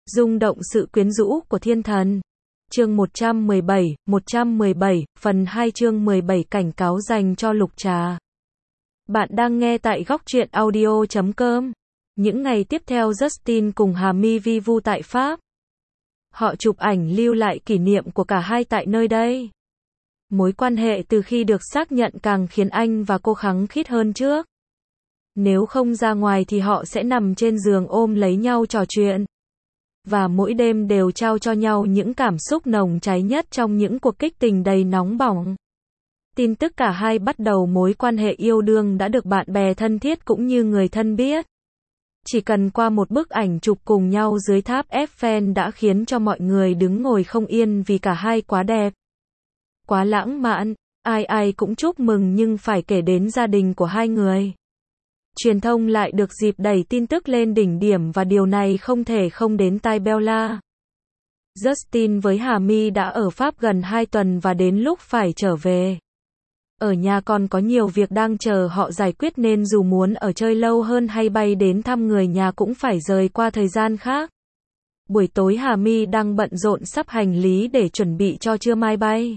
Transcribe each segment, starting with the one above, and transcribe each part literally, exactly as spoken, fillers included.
Rung động sự quyến rũ của thiên thần. Chương một trăm mười bảy, một trăm mười bảy, phần hai chương mười bảy cảnh cáo dành cho Lục Trà. Bạn đang nghe tại góc truyện audio chấm com. Những ngày tiếp theo Justin cùng Hà My vi vu tại Pháp. Họ chụp ảnh lưu lại kỷ niệm của cả hai tại nơi đây. Mối quan hệ từ khi được xác nhận càng khiến anh và cô khăng khít hơn trước. Nếu không ra ngoài thì họ sẽ nằm trên giường ôm lấy nhau trò chuyện. Và mỗi đêm đều trao cho nhau những cảm xúc nồng cháy nhất trong những cuộc kích tình đầy nóng bỏng. Tin tức cả hai bắt đầu mối quan hệ yêu đương đã được bạn bè thân thiết cũng như người thân biết. Chỉ cần qua một bức ảnh chụp cùng nhau dưới tháp Eiffel đã khiến cho mọi người đứng ngồi không yên vì cả hai quá đẹp. Quá lãng mạn, ai ai cũng chúc mừng nhưng phải kể đến gia đình của hai người. Truyền thông lại được dịp đẩy tin tức lên đỉnh điểm và điều này không thể không đến tai Bella. Justin với Hà My đã ở Pháp gần hai tuần và đến lúc phải trở về. Ở nhà còn có nhiều việc đang chờ họ giải quyết nên dù muốn ở chơi lâu hơn hay bay đến thăm người nhà cũng phải rời qua thời gian khác. Buổi tối Hà My đang bận rộn sắp hành lý để chuẩn bị cho trưa mai bay.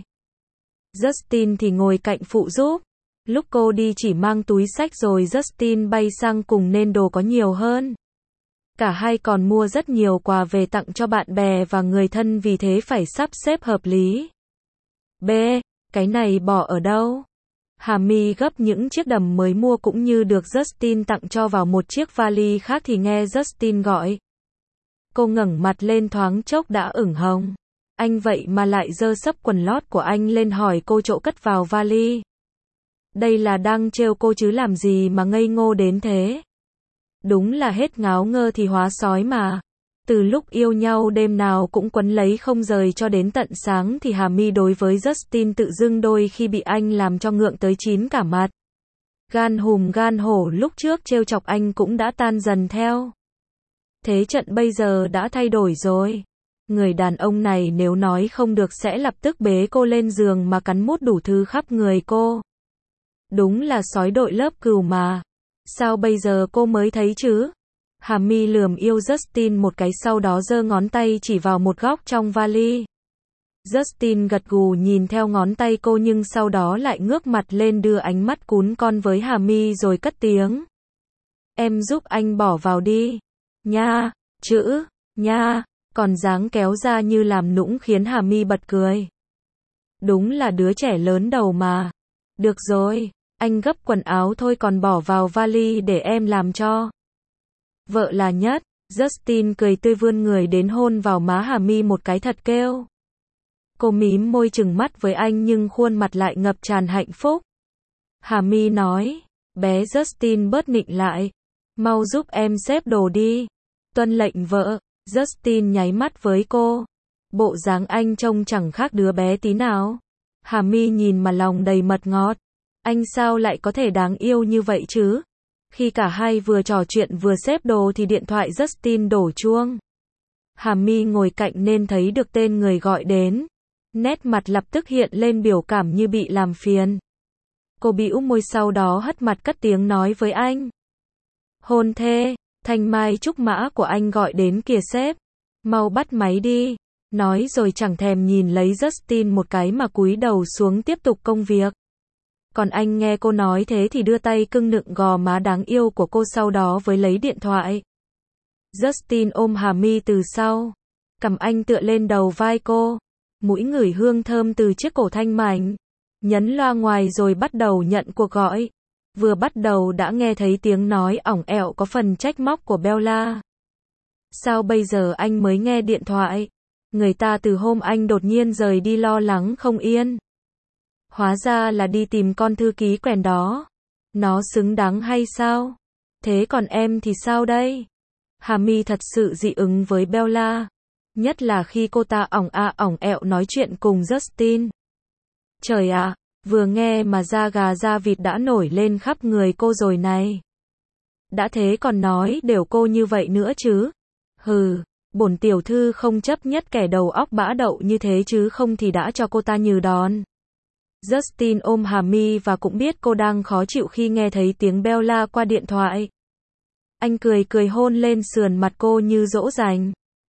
Justin thì ngồi cạnh phụ giúp. Lúc cô đi chỉ mang túi xách rồi Justin bay sang cùng nên đồ có nhiều hơn. Cả hai còn mua rất nhiều quà về tặng cho bạn bè và người thân vì thế phải sắp xếp hợp lý. B. Cái này bỏ ở đâu? Hà My gấp những chiếc đầm mới mua cũng như được Justin tặng cho vào một chiếc vali khác thì nghe Justin gọi. Cô ngẩng mặt lên thoáng chốc đã ửng hồng. Anh vậy mà lại giơ xấp quần lót của anh lên hỏi cô chỗ cất vào vali. Đây là đang trêu cô chứ làm gì mà ngây ngô đến thế. Đúng là hết ngáo ngơ thì hóa sói mà. Từ lúc yêu nhau đêm nào cũng quấn lấy không rời cho đến tận sáng thì Hà My đối với Justin tự dưng đôi khi bị anh làm cho ngượng tới chín cả mặt. Gan hùm gan hổ lúc trước trêu chọc anh cũng đã tan dần theo. Thế trận bây giờ đã thay đổi rồi. Người đàn ông này nếu nói không được sẽ lập tức bế cô lên giường mà cắn mút đủ thứ khắp người cô. Đúng là sói đội lớp cừu mà. Sao bây giờ cô mới thấy chứ? Hà My lườm yêu Justin một cái sau đó giơ ngón tay chỉ vào một góc trong vali. Justin gật gù nhìn theo ngón tay cô nhưng sau đó lại ngước mặt lên đưa ánh mắt cún con với Hà My rồi cất tiếng. Em giúp anh bỏ vào đi. Nha, chữ, nha, còn dáng kéo ra như làm nũng khiến Hà My bật cười. Đúng là đứa trẻ lớn đầu mà. Được rồi, anh gấp quần áo thôi còn bỏ vào vali để em làm cho. Vợ là nhất. Justin cười tươi vươn người đến hôn vào má Hà My một cái thật kêu. Cô mím môi trừng mắt với anh nhưng khuôn mặt lại ngập tràn hạnh phúc. Hà My nói, bé Justin bớt nịnh lại. Mau giúp em xếp đồ đi. Tuân lệnh vợ. Justin nháy mắt với cô. Bộ dáng anh trông chẳng khác đứa bé tí nào. Hà My nhìn mà lòng đầy mật ngọt. Anh sao lại có thể đáng yêu như vậy chứ? Khi cả hai vừa trò chuyện vừa xếp đồ thì điện thoại Justin đổ chuông. Hà My ngồi cạnh nên thấy được tên người gọi đến. Nét mặt lập tức hiện lên biểu cảm như bị làm phiền. Cô bĩu môi sau đó hất mặt cất tiếng nói với anh. Hôn thê, thanh mai trúc mã của anh gọi đến kìa sếp. Mau bắt máy đi. Nói rồi chẳng thèm nhìn lấy Justin một cái mà cúi đầu xuống tiếp tục công việc. Còn anh nghe cô nói thế thì đưa tay cưng nựng gò má đáng yêu của cô sau đó với lấy điện thoại. Justin ôm Hà My từ sau. Cầm anh tựa lên đầu vai cô. Mũi ngửi hương thơm từ chiếc cổ thanh mảnh. Nhấn loa ngoài rồi bắt đầu nhận cuộc gọi. Vừa bắt đầu đã nghe thấy tiếng nói ỏng ẹo có phần trách móc của Bella. Sao bây giờ anh mới nghe điện thoại? Người ta từ hôm anh đột nhiên rời đi lo lắng không yên. Hóa ra là đi tìm con thư ký quèn đó. Nó xứng đáng hay sao? Thế còn em thì sao đây? Hà My thật sự dị ứng với Bella. Nhất là khi cô ta ỏng a ỏng ẹo nói chuyện cùng Justin. Trời ạ, vừa nghe mà da gà da vịt đã nổi lên khắp người cô rồi này. Đã thế còn nói đều cô như vậy nữa chứ. Hừ, bổn tiểu thư không chấp nhất kẻ đầu óc bã đậu như thế chứ không thì đã cho cô ta nhừ đòn. Justin ôm Hà My và cũng biết cô đang khó chịu khi nghe thấy tiếng Bella qua điện thoại. Anh cười cười hôn lên sườn mặt cô như dỗ dành.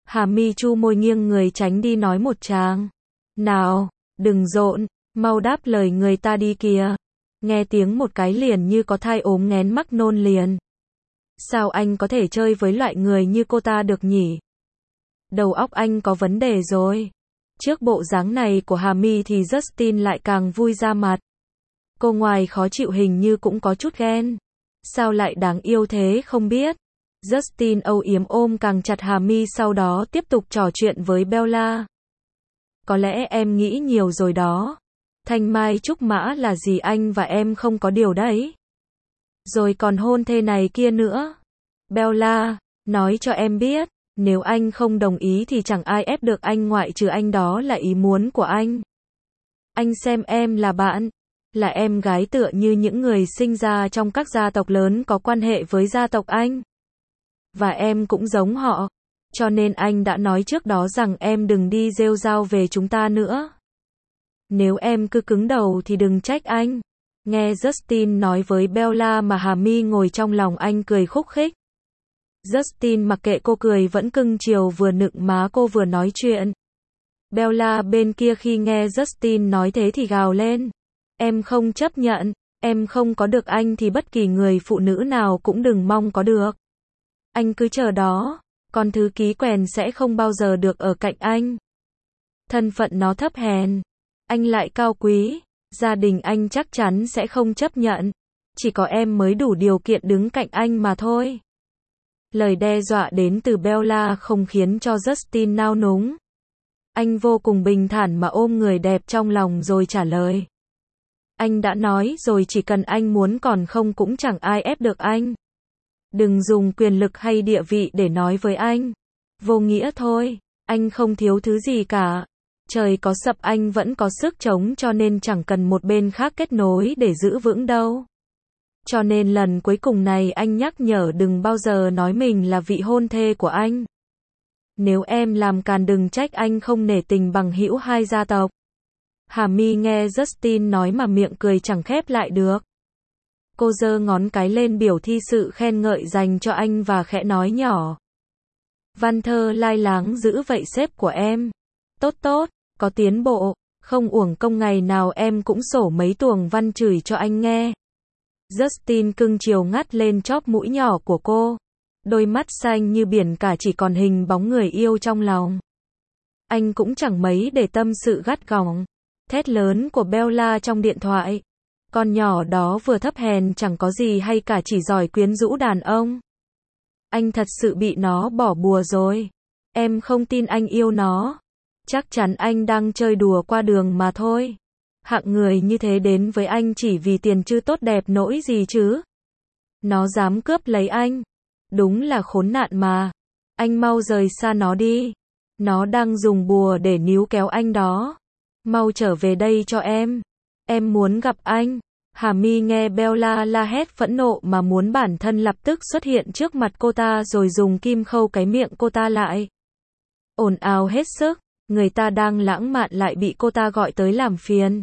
Hà Mi chu môi nghiêng người tránh đi nói một tràng. Nào, đừng rộn, mau đáp lời người ta đi kìa. Nghe tiếng một cái liền như có thai ốm nghén mắc nôn liền. Sao anh có thể chơi với loại người như cô ta được nhỉ? Đầu óc anh có vấn đề rồi. Trước bộ dáng này của Hà Mi thì Justin lại càng vui ra mặt. Cô ngoài khó chịu hình như cũng có chút ghen. Sao lại đáng yêu thế không biết. Justin âu yếm ôm càng chặt Hà Mi, sau đó tiếp tục trò chuyện với Bella. Có lẽ em nghĩ nhiều rồi đó. Thanh mai trúc mã là gì anh và em không có điều đấy. Rồi còn hôn thê này kia nữa. Bella, nói cho em biết, nếu anh không đồng ý thì chẳng ai ép được anh ngoại trừ anh, đó là ý muốn của anh. Anh xem em là bạn, là em gái tựa như những người sinh ra trong các gia tộc lớn có quan hệ với gia tộc anh. Và em cũng giống họ. Cho nên anh đã nói trước đó rằng em đừng đi rêu rao về chúng ta nữa. Nếu em cứ cứng đầu thì đừng trách anh. Nghe Justin nói với Bella mà Hà Mi ngồi trong lòng anh cười khúc khích. Justin mặc kệ cô cười vẫn cưng chiều vừa nựng má cô vừa nói chuyện. Bella bên kia khi nghe Justin nói thế thì gào lên. Em không chấp nhận, em không có được anh thì bất kỳ người phụ nữ nào cũng đừng mong có được. Anh cứ chờ đó, con thứ ký quèn sẽ không bao giờ được ở cạnh anh. Thân phận nó thấp hèn, anh lại cao quý, gia đình anh chắc chắn sẽ không chấp nhận. Chỉ có em mới đủ điều kiện đứng cạnh anh mà thôi. Lời đe dọa đến từ Bella không khiến cho Justin nao núng. Anh vô cùng bình thản mà ôm người đẹp trong lòng rồi trả lời. Anh đã nói rồi, chỉ cần anh muốn, còn không cũng chẳng ai ép được anh. Đừng dùng quyền lực hay địa vị để nói với anh. Vô nghĩa thôi, anh không thiếu thứ gì cả. Trời có sập anh vẫn có sức chống, cho nên chẳng cần một bên khác kết nối để giữ vững đâu. Cho nên lần cuối cùng này anh nhắc nhở đừng bao giờ nói mình là vị hôn thê của anh. Nếu em làm càn đừng trách anh không nể tình bằng hữu hai gia tộc. Hà Mi nghe Justin nói mà miệng cười chẳng khép lại được. Cô giơ ngón cái lên biểu thi sự khen ngợi dành cho anh và khẽ nói nhỏ. Văn thơ lai láng dữ vậy sếp của em. Tốt tốt, có tiến bộ, không uổng công ngày nào em cũng sổ mấy tuồng văn chửi cho anh nghe. Justin cưng chiều ngắt lên chóp mũi nhỏ của cô. Đôi mắt xanh như biển cả chỉ còn hình bóng người yêu trong lòng. Anh cũng chẳng mấy để tâm sự gắt gỏng. Thét lớn của Bella trong điện thoại. Con nhỏ đó vừa thấp hèn chẳng có gì hay cả, chỉ giỏi quyến rũ đàn ông. Anh thật sự bị nó bỏ bùa rồi. Em không tin anh yêu nó. Chắc chắn anh đang chơi đùa qua đường mà thôi. Hạng người như thế đến với anh chỉ vì tiền chứ tốt đẹp nỗi gì chứ. Nó dám cướp lấy anh. Đúng là khốn nạn mà. Anh mau rời xa nó đi. Nó đang dùng bùa để níu kéo anh đó. Mau trở về đây cho em. Em muốn gặp anh. Hà Mi nghe Bella la hét phẫn nộ mà muốn bản thân lập tức xuất hiện trước mặt cô ta rồi dùng kim khâu cái miệng cô ta lại. Ồn ào hết sức, người ta đang lãng mạn lại bị cô ta gọi tới làm phiền.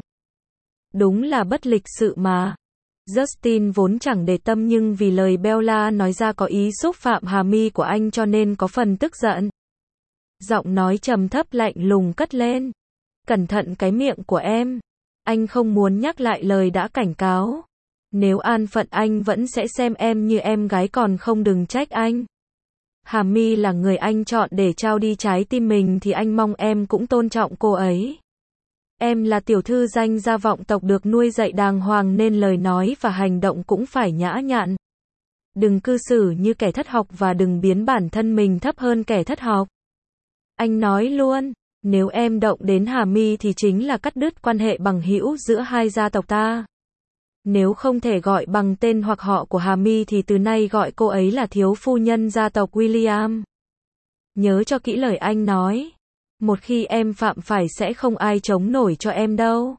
Đúng là bất lịch sự mà. Justin vốn chẳng để tâm nhưng vì lời Bella nói ra có ý xúc phạm Hà Mi của anh cho nên có phần tức giận. Giọng nói trầm thấp lạnh lùng cất lên. Cẩn thận cái miệng của em. Anh không muốn nhắc lại lời đã cảnh cáo. Nếu an phận anh vẫn sẽ xem em như em gái, còn không đừng trách anh. Hà Mi là người anh chọn để trao đi trái tim mình thì anh mong em cũng tôn trọng cô ấy. Em là tiểu thư danh gia vọng tộc được nuôi dạy đàng hoàng nên lời nói và hành động cũng phải nhã nhặn. Đừng cư xử như kẻ thất học và đừng biến bản thân mình thấp hơn kẻ thất học. Anh nói luôn, nếu em động đến Hà Mi thì chính là cắt đứt quan hệ bằng hữu giữa hai gia tộc ta. Nếu không thể gọi bằng tên hoặc họ của Hà Mi thì từ nay gọi cô ấy là thiếu phu nhân gia tộc William. Nhớ cho kỹ lời anh nói. Một khi em phạm phải sẽ không ai chống nổi cho em đâu.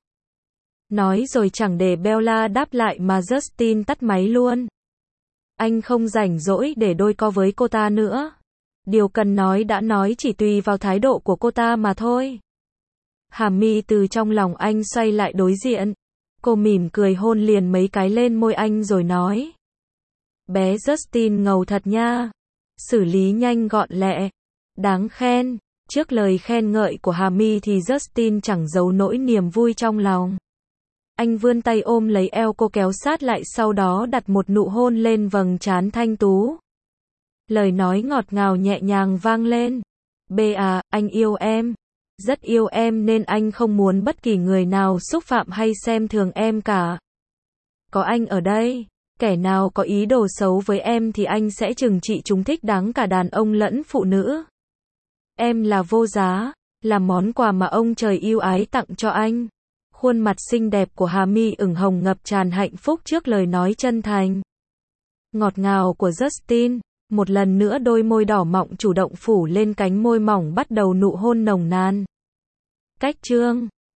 Nói rồi chẳng để Bella đáp lại mà Justin tắt máy luôn. Anh không rảnh rỗi để đôi co với cô ta nữa. Điều cần nói đã nói, chỉ tùy vào thái độ của cô ta mà thôi. Hà Mi từ trong lòng anh xoay lại đối diện. Cô mỉm cười hôn liền mấy cái lên môi anh rồi nói. Bé Justin ngầu thật nha. Xử lý nhanh gọn lẹ. Đáng khen. Trước lời khen ngợi của Hà My thì Justin chẳng giấu nỗi niềm vui trong lòng. Anh vươn tay ôm lấy eo cô kéo sát lại, sau đó đặt một nụ hôn lên vầng trán thanh tú. Lời nói ngọt ngào nhẹ nhàng vang lên. B à, anh yêu em. Rất yêu em nên anh không muốn bất kỳ người nào xúc phạm hay xem thường em cả. Có anh ở đây, kẻ nào có ý đồ xấu với em thì anh sẽ trừng trị chúng thích đáng cả đàn ông lẫn phụ nữ. Em là vô giá, là món quà mà ông trời yêu ái tặng cho anh. Khuôn mặt xinh đẹp của Hà My ửng hồng ngập tràn hạnh phúc trước lời nói chân thành, ngọt ngào của Justin. Một lần nữa đôi môi đỏ mọng chủ động phủ lên cánh môi mỏng, bắt đầu nụ hôn nồng nàn. Cách chương